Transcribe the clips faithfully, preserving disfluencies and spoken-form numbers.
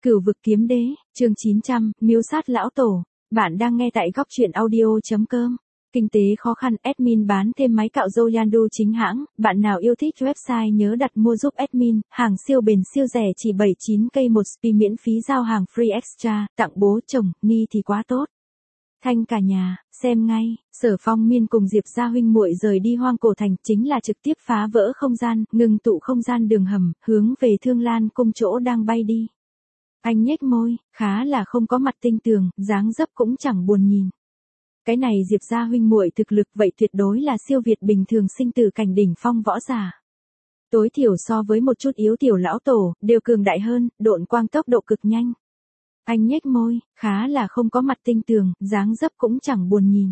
Cửu vực kiếm đế, chương chín trăm, miêu sát lão tổ. Bạn đang nghe tại góc truyện audio.com. Kinh tế khó khăn, admin bán thêm máy cạo râu Yandu chính hãng. Bạn nào yêu thích website nhớ đặt mua giúp admin. Hàng siêu bền siêu rẻ chỉ bảy mươi chín k một spi miễn phí giao hàng free extra. Tặng bố chồng, ni thì quá tốt. Thanh cả nhà, xem ngay. Sở Phong Miên cùng Diệp gia huynh muội rời đi Hoang Cổ Thành chính là trực tiếp phá vỡ không gian, ngừng tụ không gian đường hầm, hướng về Thương Lan cung chỗ đang bay đi. Anh nhếch môi, khá là không có mặt tinh tường, dáng dấp cũng chẳng buồn nhìn. Cái này Diệp gia huynh muội thực lực vậy tuyệt đối là siêu việt bình thường sinh tử cảnh đỉnh phong võ giả. Tối thiểu so với một chút yếu tiểu lão tổ, đều cường đại hơn, độn quang tốc độ cực nhanh. Anh nhếch môi, khá là không có mặt tinh tường, dáng dấp cũng chẳng buồn nhìn.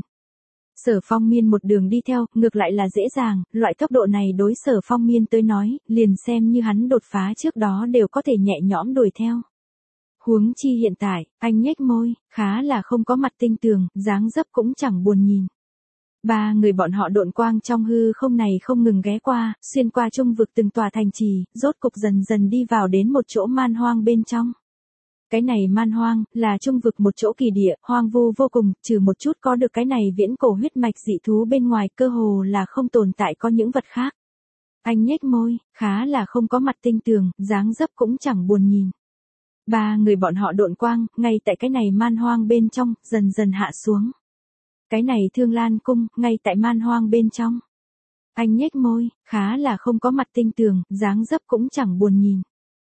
Sở Phong Miên một đường đi theo, ngược lại là dễ dàng, loại tốc độ này đối Sở Phong Miên tới nói, liền xem như hắn đột phá trước đó đều có thể nhẹ nhõm đuổi theo. Huống chi hiện tại, anh nhếch môi, khá là không có mặt tinh tường, dáng dấp cũng chẳng buồn nhìn. Ba người bọn họ độn quang trong hư không này không ngừng ghé qua, xuyên qua trung vực từng tòa thành trì, rốt cục dần dần đi vào đến một chỗ man hoang bên trong. Cái này man hoang, là trung vực một chỗ kỳ địa, hoang vu vô cùng, trừ một chút có được cái này viễn cổ huyết mạch dị thú bên ngoài cơ hồ là không tồn tại có những vật khác. Anh nhếch môi, khá là không có mặt tinh tường, dáng dấp cũng chẳng buồn nhìn. Ba người bọn họ độn quang, ngay tại cái này man hoang bên trong, dần dần hạ xuống. Cái này Thương Lan cung, ngay tại man hoang bên trong. Anh nhếch môi, khá là không có mặt tinh tường, dáng dấp cũng chẳng buồn nhìn.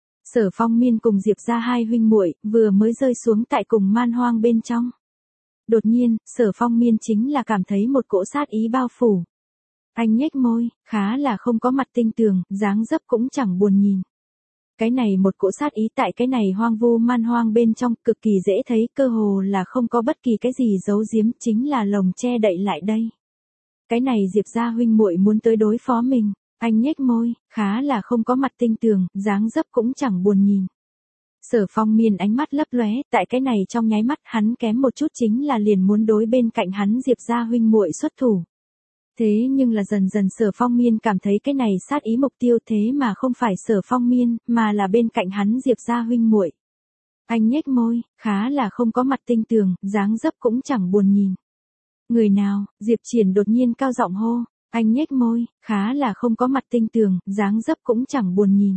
Sở Phong Miên cùng Diệp gia hai huynh muội vừa mới rơi xuống tại cùng man hoang bên trong. Đột nhiên, Sở Phong Miên chính là cảm thấy một cỗ sát ý bao phủ. Anh nhếch môi, khá là không có mặt tinh tường, dáng dấp cũng chẳng buồn nhìn. Cái này một cỗ sát ý tại cái này hoang vu man hoang bên trong cực kỳ dễ thấy, cơ hồ là không có bất kỳ cái gì giấu giếm, chính là lồng che đậy lại đây. Cái này Diệp gia huynh muội muốn tới đối phó mình. Anh nhếch môi, khá là không có mặt tinh tường, dáng dấp cũng chẳng buồn nhìn. Sở Phong Miên ánh mắt lấp lóe, tại cái này trong nháy mắt hắn kém một chút chính là liền muốn đối bên cạnh hắn Diệp gia huynh muội xuất thủ. Thế nhưng là dần dần Sở Phong Miên cảm thấy cái này sát ý mục tiêu thế mà không phải Sở Phong Miên, mà là bên cạnh hắn Diệp gia huynh muội. Anh nhếch môi, khá là không có mặt tinh tường, dáng dấp cũng chẳng buồn nhìn. Người nào? Diệp Triển đột nhiên cao giọng hô. Anh nhếch môi, khá là không có mặt tinh tường, dáng dấp cũng chẳng buồn nhìn.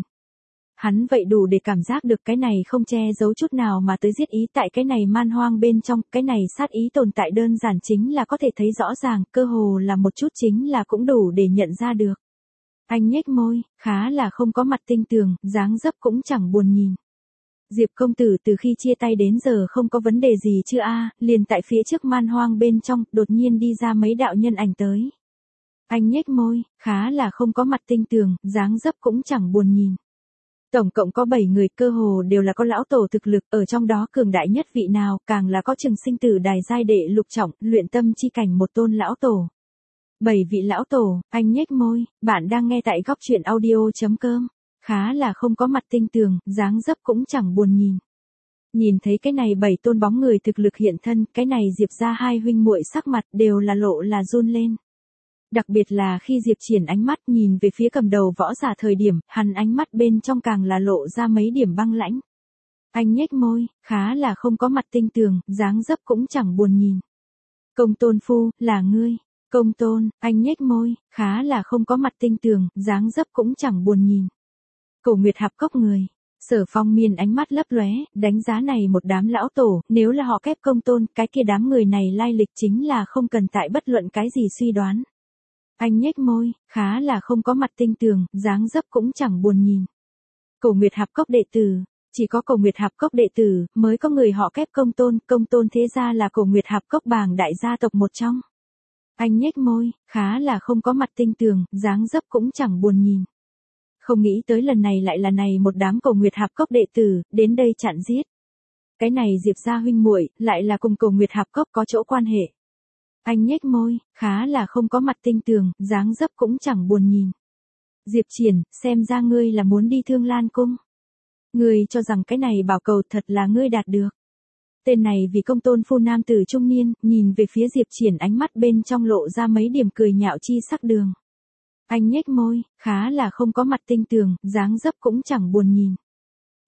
Hắn vậy đủ để cảm giác được cái này không che giấu chút nào mà tới giết ý tại cái này man hoang bên trong, cái này sát ý tồn tại đơn giản chính là có thể thấy rõ ràng, cơ hồ là một chút chính là cũng đủ để nhận ra được. Anh nhếch môi, khá là không có mặt tinh tường, dáng dấp cũng chẳng buồn nhìn. Diệp công tử từ khi chia tay đến giờ không có vấn đề gì chưa a? Liền tại phía trước man hoang bên trong, đột nhiên đi ra mấy đạo nhân ảnh tới. Anh nhếch môi, khá là không có mặt tinh tường, dáng dấp cũng chẳng buồn nhìn. Tổng cộng có bảy người, cơ hồ đều là có lão tổ thực lực, ở trong đó cường đại nhất vị nào, càng là có Trường Sinh Tử đài giai đệ lục trọng, luyện tâm chi cảnh một tôn lão tổ. Bảy vị lão tổ, anh nhếch môi, bạn đang nghe tại góc truyện audio.com, khá là không có mặt tinh tường, dáng dấp cũng chẳng buồn nhìn. Nhìn thấy cái này bảy tôn bóng người thực lực hiện thân, cái này Diệp gia hai huynh muội sắc mặt đều là lộ là run lên. Đặc biệt là khi Diệp Triển ánh mắt nhìn về phía cầm đầu võ giả thời điểm, hắn ánh mắt bên trong càng là lộ ra mấy điểm băng lãnh. Anh nhếch môi, khá là không có mặt tinh tường, dáng dấp cũng chẳng buồn nhìn. Công Tôn Phu, là ngươi. Công Tôn, anh nhếch môi, khá là không có mặt tinh tường, dáng dấp cũng chẳng buồn nhìn. Cổ Nguyệt Hạp Cốc người. Sở Phong Miên ánh mắt lấp lóe, đánh giá này một đám lão tổ, nếu là họ kép Công Tôn, cái kia đám người này lai lịch chính là không cần tại bất luận cái gì suy đoán. Anh nhếch môi, khá là không có mặt tinh tường, dáng dấp cũng chẳng buồn nhìn. Cổ Nguyệt Hạp Cốc đệ tử, chỉ có Cổ Nguyệt Hạp Cốc đệ tử mới có người họ kép Công Tôn, Công Tôn thế gia là Cổ Nguyệt Hạp Cốc bảng đại gia tộc một trong. Anh nhếch môi, khá là không có mặt tinh tường, dáng dấp cũng chẳng buồn nhìn. Không nghĩ tới lần này lại là này một đám Cổ Nguyệt Hạp Cốc đệ tử, đến đây chặn giết. Cái này Diệp gia huynh muội lại là cùng Cổ Nguyệt Hạp Cốc có chỗ quan hệ. Anh nhếch môi, khá là không có mặt tinh tường, dáng dấp cũng chẳng buồn nhìn. Diệp Triển, xem ra ngươi là muốn đi Thương Lan cung. Ngươi cho rằng cái này bảo cầu thật là ngươi đạt được. Tên này vì Công Tôn Phu nam tử trung niên, nhìn về phía Diệp Triển ánh mắt bên trong lộ ra mấy điểm cười nhạo chi sắc đường. Anh nhếch môi, khá là không có mặt tinh tường, dáng dấp cũng chẳng buồn nhìn.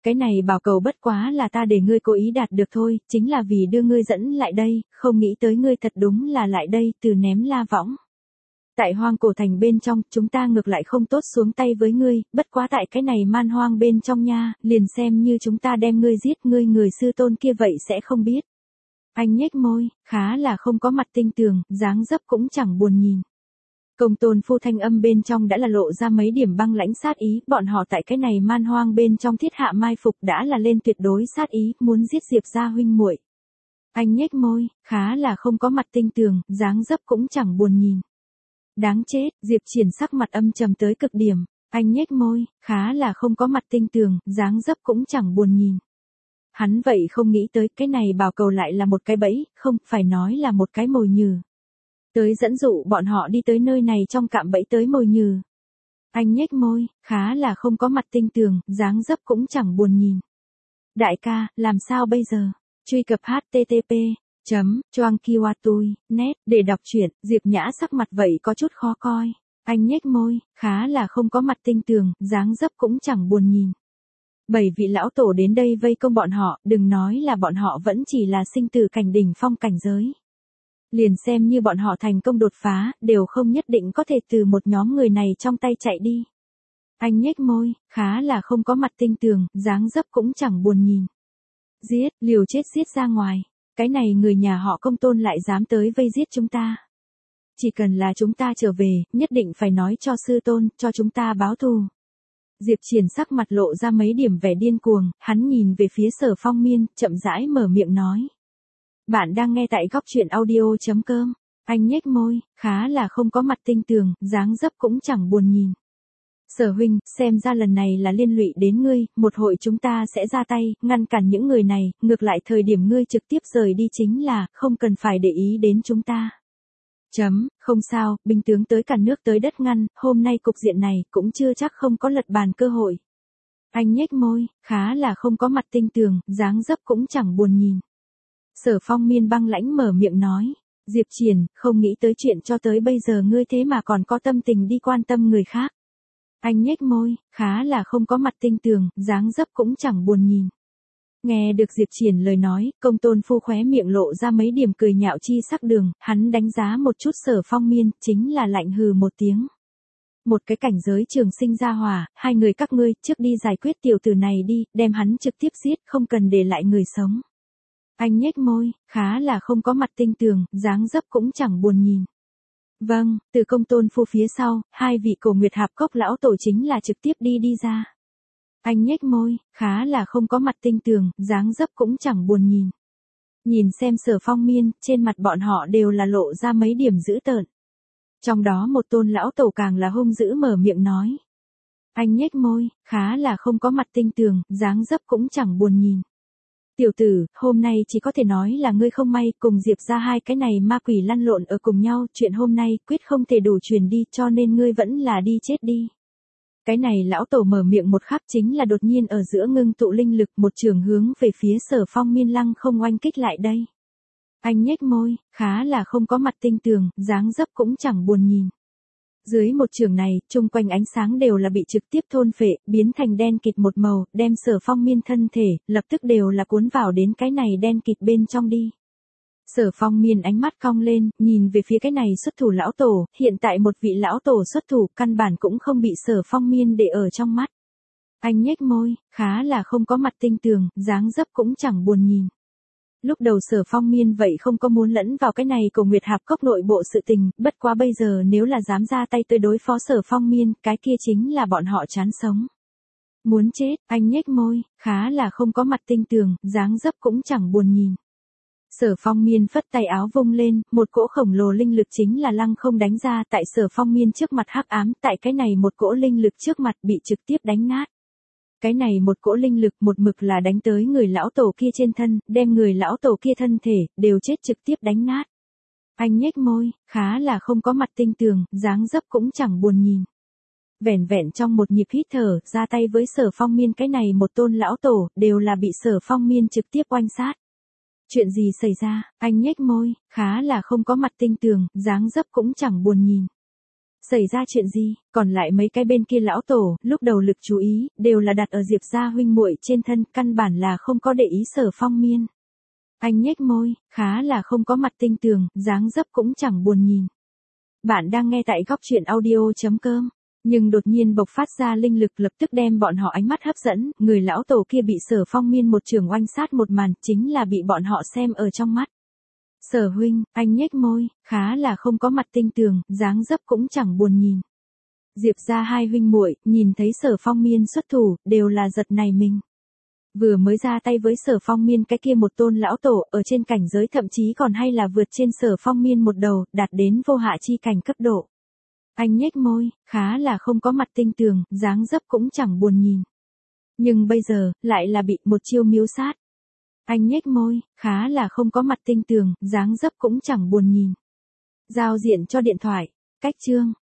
Cái này bảo cầu bất quá là ta để ngươi cố ý đạt được thôi, chính là vì đưa ngươi dẫn lại đây, không nghĩ tới ngươi thật đúng là lại đây, từ ném la võng. Tại hoang cổ thành bên trong, chúng ta ngược lại không tốt xuống tay với ngươi, bất quá tại cái này man hoang bên trong nha, liền xem như chúng ta đem ngươi giết ngươi người sư tôn kia vậy sẽ không biết. Anh nhếch môi, khá là không có mặt tinh tường, dáng dấp cũng chẳng buồn nhìn. Công tôn phu thanh âm bên trong đã là lộ ra mấy điểm băng lãnh sát ý, bọn họ tại cái này man hoang bên trong thiết hạ mai phục đã là lên tuyệt đối sát ý, muốn giết Diệp gia huynh muội. Anh nhếch môi, khá là không có mặt tinh tường, dáng dấp cũng chẳng buồn nhìn. Đáng chết, Diệp Triển sắc mặt âm trầm tới cực điểm, anh nhếch môi, khá là không có mặt tinh tường, dáng dấp cũng chẳng buồn nhìn. Hắn vậy không nghĩ tới cái này bảo cầu lại là một cái bẫy, không phải nói là một cái mồi nhử. Tới dẫn dụ bọn họ đi tới nơi này trong cạm bẫy tới mồi nhử. Anh nhếch môi, khá là không có mặt tinh tường, dáng dấp cũng chẳng buồn nhìn. Đại ca, làm sao bây giờ? Truy cập H T T P chấm choang kiwatui net để đọc truyện. Diệp Nhã sắc mặt vậy có chút khó coi. Anh nhếch môi, khá là không có mặt tinh tường, dáng dấp cũng chẳng buồn nhìn. Bảy vị lão tổ đến đây vây công bọn họ, đừng nói là bọn họ vẫn chỉ là sinh tử cảnh đỉnh phong cảnh giới. Liền xem như bọn họ thành công đột phá, đều không nhất định có thể từ một nhóm người này trong tay chạy đi. Anh nhếch môi, khá là không có mặt tinh tường, dáng dấp cũng chẳng buồn nhìn. Giết, liều chết giết ra ngoài. Cái này người nhà họ Công Tôn lại dám tới vây giết chúng ta. Chỉ cần là chúng ta trở về, nhất định phải nói cho sư tôn, cho chúng ta báo thù. Diệp Triển sắc mặt lộ ra mấy điểm vẻ điên cuồng, hắn nhìn về phía Sở Phong Miên, chậm rãi mở miệng nói. Bạn đang nghe tại góc truyện audio chấm com. Anh nhếch môi, khá là không có mặt tinh tường, dáng dấp cũng chẳng buồn nhìn. Sở huynh, xem ra lần này là liên lụy đến ngươi, một hội chúng ta sẽ ra tay, ngăn cản những người này, ngược lại thời điểm ngươi trực tiếp rời đi chính là, không cần phải để ý đến chúng ta. Chấm, không sao, binh tướng tới cả nước tới đất ngăn, hôm nay cục diện này cũng chưa chắc không có lật bàn cơ hội. Anh nhếch môi, khá là không có mặt tinh tường, dáng dấp cũng chẳng buồn nhìn. Sở Phong Miên băng lãnh mở miệng nói, Diệp Triển, không nghĩ tới chuyện cho tới bây giờ ngươi thế mà còn có tâm tình đi quan tâm người khác. Anh nhếch môi, khá là không có mặt tinh tường, dáng dấp cũng chẳng buồn nhìn. Nghe được Diệp Triển lời nói, Công Tôn Phu khóe miệng lộ ra mấy điểm cười nhạo chi sắc đường, hắn đánh giá một chút Sở Phong Miên, chính là lạnh hừ một tiếng. Một cái cảnh giới trường sinh ra hỏa, hai người các ngươi, trước đi giải quyết tiểu tử này đi, đem hắn trực tiếp giết, không cần để lại người sống. Anh nhếch môi, khá là không có mặt tinh tường, dáng dấp cũng chẳng buồn nhìn. Vâng, từ Công Tôn Phu phía sau, hai vị Cổ Nguyệt Hạp Cốc lão tổ chính là trực tiếp đi đi ra. Anh nhếch môi, khá là không có mặt tinh tường, dáng dấp cũng chẳng buồn nhìn. Nhìn xem Sở Phong Miên, trên mặt bọn họ đều là lộ ra mấy điểm dữ tợn. Trong đó một tôn lão tổ càng là hung dữ mở miệng nói. Anh nhếch môi, khá là không có mặt tinh tường, dáng dấp cũng chẳng buồn nhìn. Tiểu tử, hôm nay chỉ có thể nói là ngươi không may, cùng Diệp ra hai cái này ma quỷ lăn lộn ở cùng nhau, chuyện hôm nay quyết không thể đủ truyền đi, cho nên ngươi vẫn là đi chết đi. Cái này lão tổ mở miệng một khắc chính là đột nhiên ở giữa ngưng tụ linh lực, một trường hướng về phía Sở Phong Miên lăng không oanh kích lại đây. Anh nhếch môi, khá là không có mặt tinh tường, dáng dấp cũng chẳng buồn nhìn. Dưới một trường này, chung quanh ánh sáng đều là bị trực tiếp thôn phệ, biến thành đen kịt một màu, đem Sở Phong Miên thân thể, lập tức đều là cuốn vào đến cái này đen kịt bên trong đi. Sở Phong Miên ánh mắt cong lên, nhìn về phía cái này xuất thủ lão tổ, hiện tại một vị lão tổ xuất thủ, căn bản cũng không bị Sở Phong Miên để ở trong mắt. Anh nhếch môi, khá là không có mặt tinh tường, dáng dấp cũng chẳng buồn nhìn. Lúc đầu Sở Phong Miên vậy không có muốn lẫn vào cái này Cổ Nguyệt Hạp Cốc nội bộ sự tình, bất quá bây giờ nếu là dám ra tay tới đối phó Sở Phong Miên, cái kia chính là bọn họ chán sống. Muốn chết, anh nhếch môi, khá là không có mặt tinh tường, dáng dấp cũng chẳng buồn nhìn. Sở Phong Miên phất tay áo vung lên, một cỗ khổng lồ linh lực chính là lăng không đánh ra tại Sở Phong Miên trước mặt hắc ám, tại cái này một cỗ linh lực trước mặt bị trực tiếp đánh nát. Cái này một cỗ linh lực một mực là đánh tới người lão tổ kia trên thân, đem người lão tổ kia thân thể, đều chết trực tiếp đánh nát. Anh nhếch môi, khá là không có mặt tinh tường, dáng dấp cũng chẳng buồn nhìn. Vẻn vẹn trong một nhịp hít thở, ra tay với Sở Phong Miên cái này một tôn lão tổ, đều là bị Sở Phong Miên trực tiếp oanh sát. Chuyện gì xảy ra, anh nhếch môi, khá là không có mặt tinh tường, dáng dấp cũng chẳng buồn nhìn. Xảy ra chuyện gì, còn lại mấy cái bên kia lão tổ, lúc đầu lực chú ý, đều là đặt ở Diệp gia huynh muội trên thân, căn bản là không có để ý Sở Phong Miên. Anh nhếch môi, khá là không có mặt tinh tường, dáng dấp cũng chẳng buồn nhìn. Bạn đang nghe tại góc truyện audio.com. Nhưng đột nhiên bộc phát ra linh lực lập tức đem bọn họ ánh mắt hấp dẫn, người lão tổ kia bị Sở Phong Miên một trường oanh sát một màn, chính là bị bọn họ xem ở trong mắt. Sở huynh, anh nhếch môi, khá là không có mặt tinh tường, dáng dấp cũng chẳng buồn nhìn. Diệp gia hai huynh muội nhìn thấy Sở Phong Miên xuất thủ, đều là giật nảy mình. Vừa mới ra tay với Sở Phong Miên cái kia một tôn lão tổ, ở trên cảnh giới thậm chí còn hay là vượt trên Sở Phong Miên một đầu, đạt đến vô hạ chi cảnh cấp độ. Anh nhếch môi, khá là không có mặt tinh tường, dáng dấp cũng chẳng buồn nhìn. Nhưng bây giờ, lại là bị một chiêu miếu sát. Anh nhếch môi, khá là không có mặt tinh tường, dáng dấp cũng chẳng buồn nhìn. Giao diện cho điện thoại. Cách chương.